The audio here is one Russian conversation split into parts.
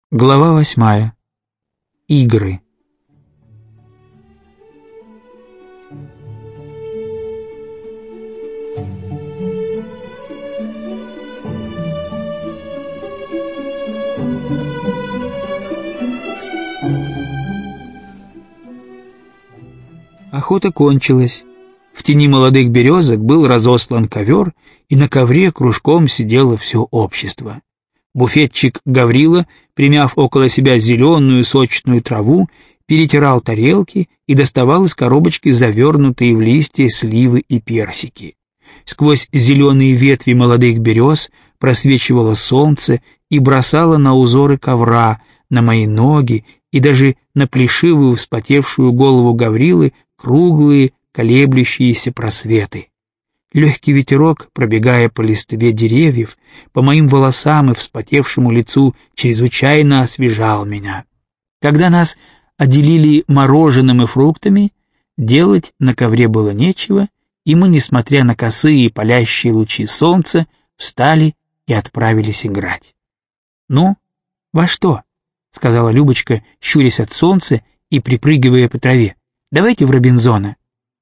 Глава 8. Игры. Охота кончилась. В тени молодых березок был разослан ковер, и на ковре кружком сидело все общество. Буфетчик Гаврила, примяв около себя зеленую сочную траву, перетирал тарелки и доставал из коробочки завернутые в листья сливы и персики. Сквозь зеленые ветви молодых берез просвечивало солнце и бросало на узоры ковра, на мои ноги и даже на плешивую вспотевшую голову Гаврилы круглые колеблющиеся просветы. Легкий ветерок, пробегая по листве деревьев, по моим волосам и вспотевшему лицу, чрезвычайно освежал меня. Когда нас отделили мороженым и фруктами, делать на ковре было нечего, и мы, несмотря на косые палящие лучи солнца, встали и отправились играть. «Ну, во что?» — сказала Любочка, щурясь от солнца и припрыгивая по траве. «Давайте в Робинзона».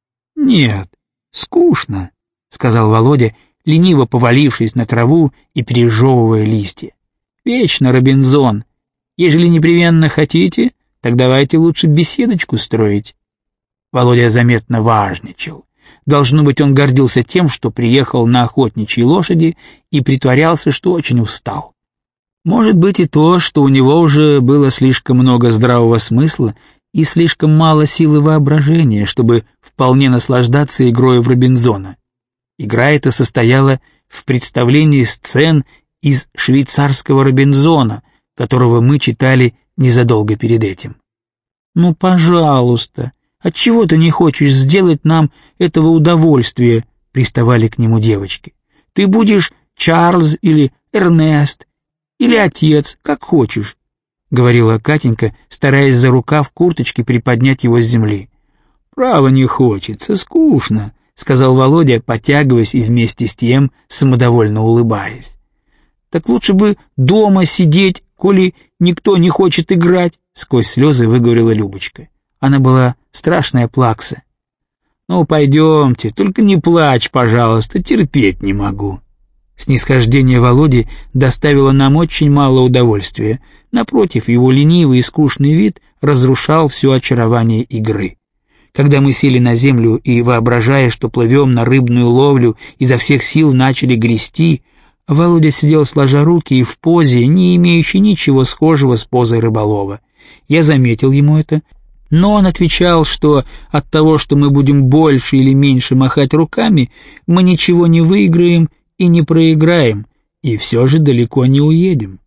«Нет, скучно», — сказал Володя, лениво повалившись на траву и пережевывая листья. «Вечно Робинзон. Ежели непременно хотите, так давайте лучше беседочку строить». Володя заметно важничал. Должно быть, он гордился тем, что приехал на охотничьей лошади и притворялся, что очень устал. Может быть и то, что у него уже было слишком много здравого смысла и слишком мало силы воображения, чтобы вполне наслаждаться игрой в Робинзона. Игра эта состояла в представлении сцен из швейцарского Робинзона, которого мы читали незадолго перед этим. «Ну, пожалуйста, отчего ты не хочешь сделать нам этого удовольствия?» — приставали к нему девочки. «Ты будешь Чарльз или Эрнест, или отец, как хочешь», — говорила Катенька, стараясь за рукав курточки приподнять его с земли. «Право не хочется, скучно», — сказал Володя, потягиваясь и вместе с тем самодовольно улыбаясь. «Так лучше бы дома сидеть, коли никто не хочет играть», — сквозь слезы выговорила Любочка. Она была страшная плакса. «Ну, пойдемте, только не плачь, пожалуйста, терпеть не могу». Снисхождение Володи доставило нам очень мало удовольствия. Напротив, его ленивый и скучный вид разрушал все очарование игры. Когда мы сели на землю и, воображая, что плывем на рыбную ловлю, изо всех сил начали грести, Володя сидел сложа руки и в позе, не имеющей ничего схожего с позой рыболова. Я заметил ему это, но он отвечал, что от того, что мы будем больше или меньше махать руками, мы ничего не выиграем и не проиграем, и все же далеко не уедем.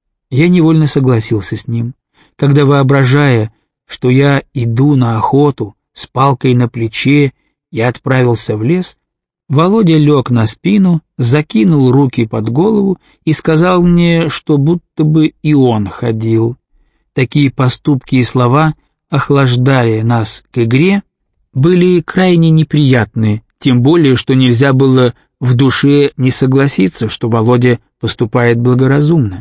Я невольно согласился с ним. Когда, воображая, что я иду на охоту, с палкой на плече, я отправился в лес, Володя лег на спину, закинул руки под голову и сказал мне, что будто бы и он ходил. Такие поступки и слова охлаждали нас к игре, были крайне неприятны, тем более, что нельзя было в душе не согласиться, что Володя поступает благоразумно.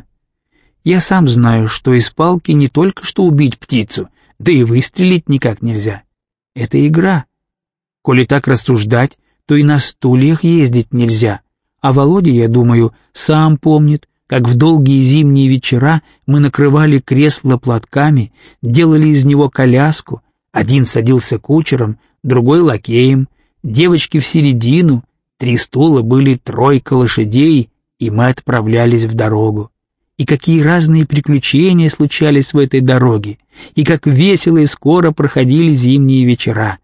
Я сам знаю, что из палки не только что убить птицу, да и выстрелить никак нельзя. Это игра. Коли так рассуждать, то и на стульях ездить нельзя. А Володя, я думаю, сам помнит, как в долгие зимние вечера мы накрывали кресло платками, делали из него коляску, один садился кучером, другой лакеем, девочки в середину, 3 стула были 3 лошадей, и мы отправлялись в дорогу. И какие разные приключения случались в этой дороге, и как весело и скоро проходили зимние вечера.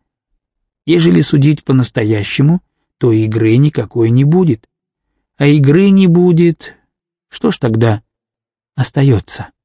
Ежели судить по-настоящему, то игры никакой не будет. А игры не будет, что ж тогда остается?